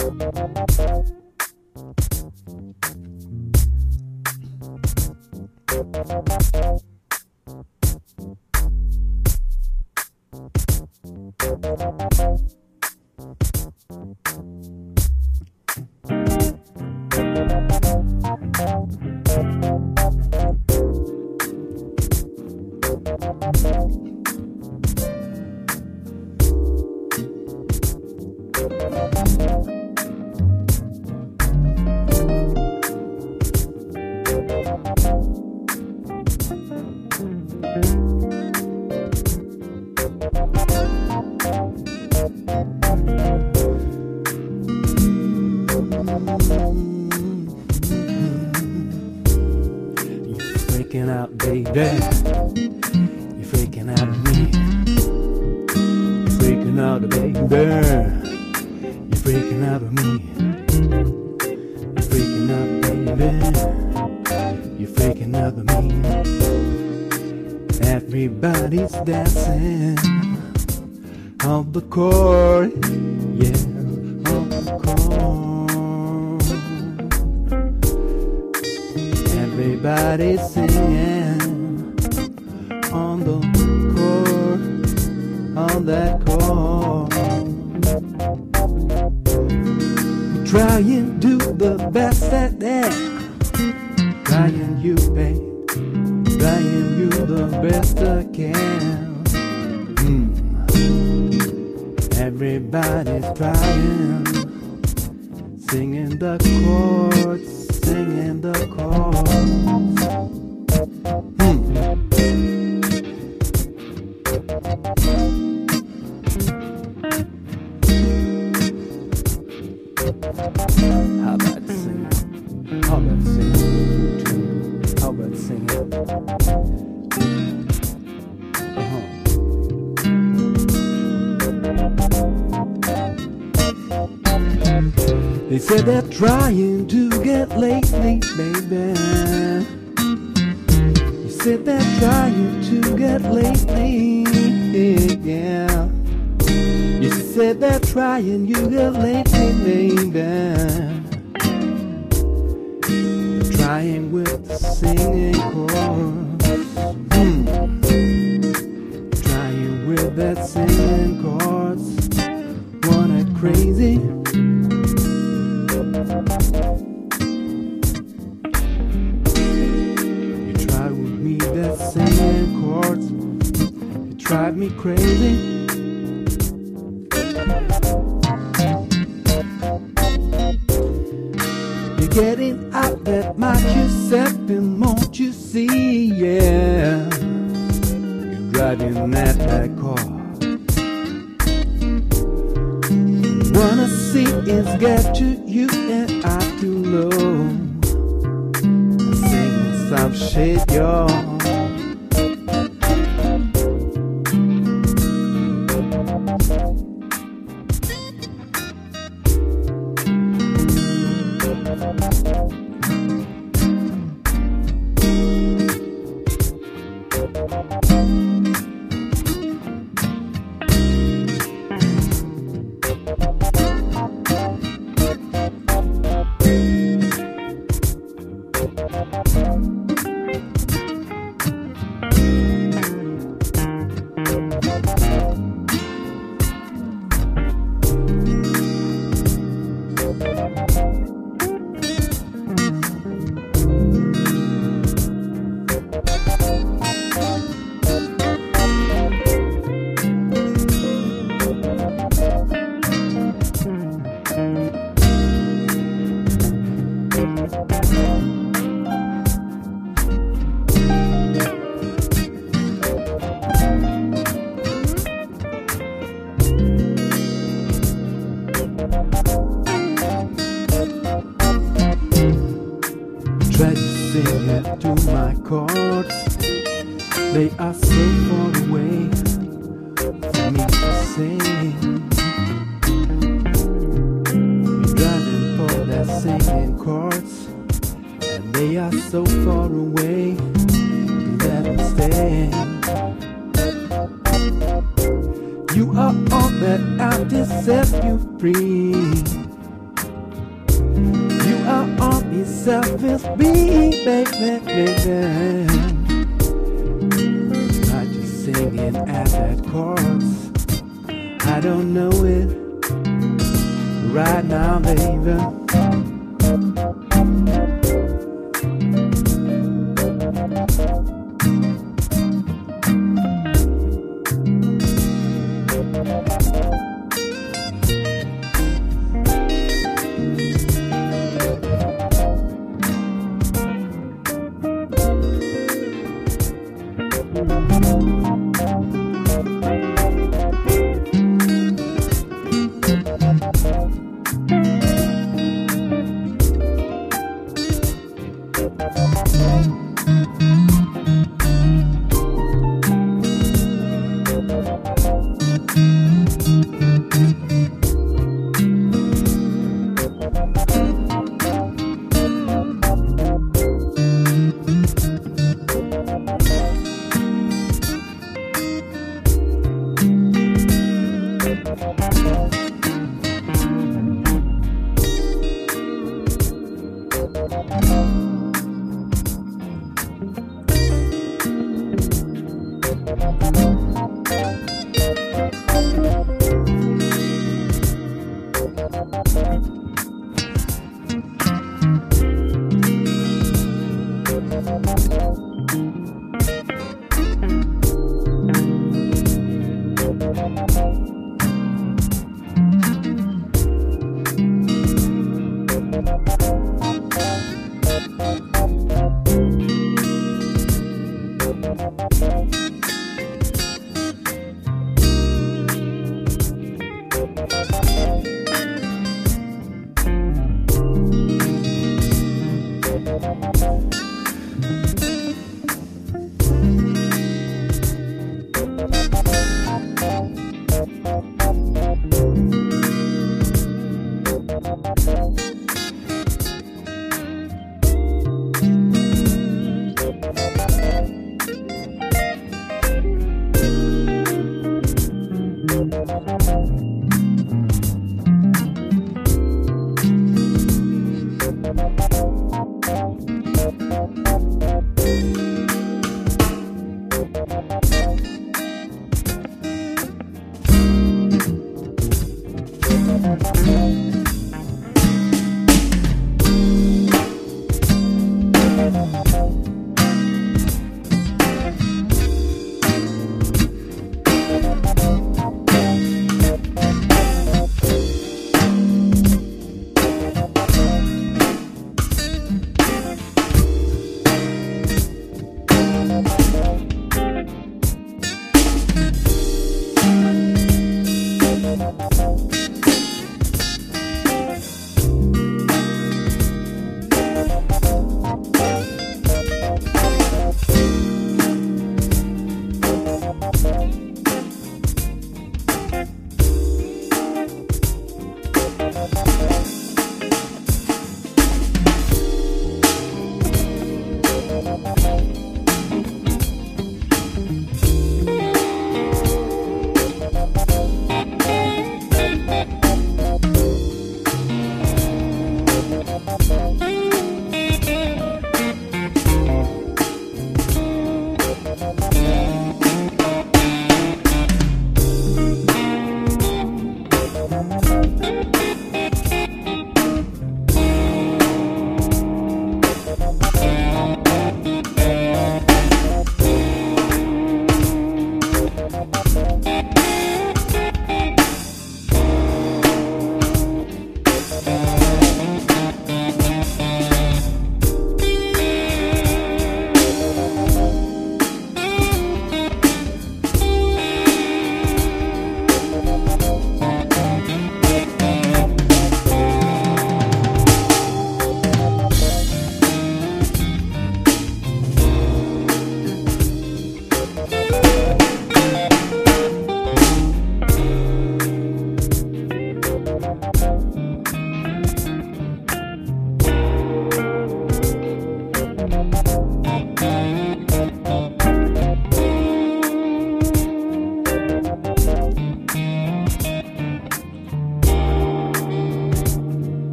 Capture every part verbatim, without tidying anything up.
Freaking out, baby. You're freaking out of me. You're freaking out, baby. You're freaking out of me. You're freaking out, baby. You're freaking out of me. Everybody's dancing on the court, yeah, on the court. Everybody's singing on the court, on that court. Trying to do the best at that. Trying you, babe. Trying you the best I can. Mm. Everybody's trying, singing the chords, singing the chords. Mm. How about singing? How about singing? How about singing? Uh-huh. They said they're trying to get lately, baby. You said they're trying to get lately, yeah. You said they're trying you get lately, baby. They're trying with the singing chords. Mm. Trying with that singing chords. Wanna crazy. You try with me that singing chords. You drive me crazy. You're getting out that much yourself, and won't you see, yeah. You're driving at that car. Wanna see is get to you and I too low. Singing some shit, y'all. Try to sing it to my chords. They are so far away for me to sing. You're driving for their singing chords, and they are so far away. You let them stay. You are all that I to set you free. selfish being, baby, baby. Not just singing at that chorus. I don't know it right now, baby.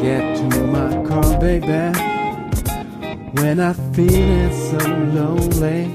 get to my car, baby, when I feeling so lonely.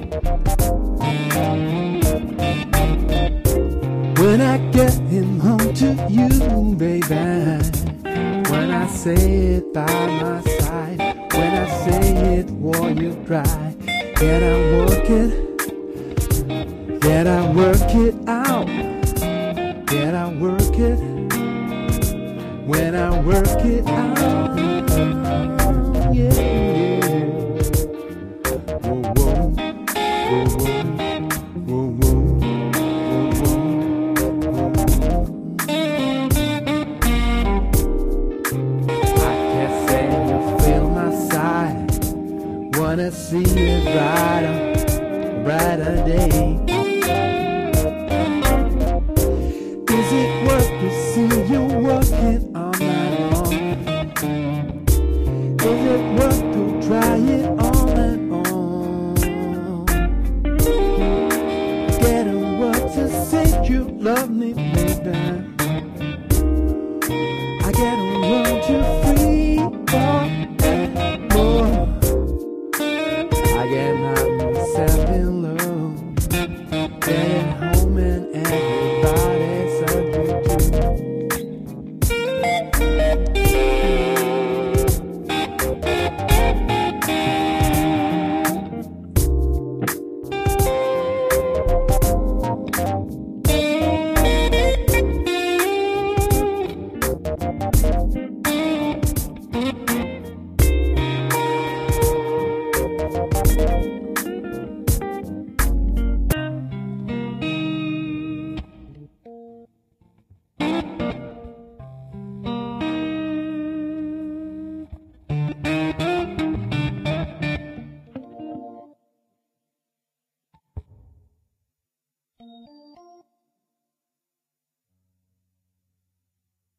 When I get him home to you, baby, when I say it by my side, when I say it while you dry, can I work it? Can I work it out? Can I work it? When I work it out, yeah, yeah. Whoa, whoa, whoa, whoa, whoa, whoa. Wanna see a brighter, brighter day. Is it worth to see you working all night long? Is it worth to try it on and on? Getting work to say you love me, baby. I get a world to free for more. I get myself in love, getting home and everybody's ugly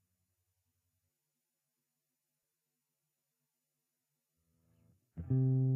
too.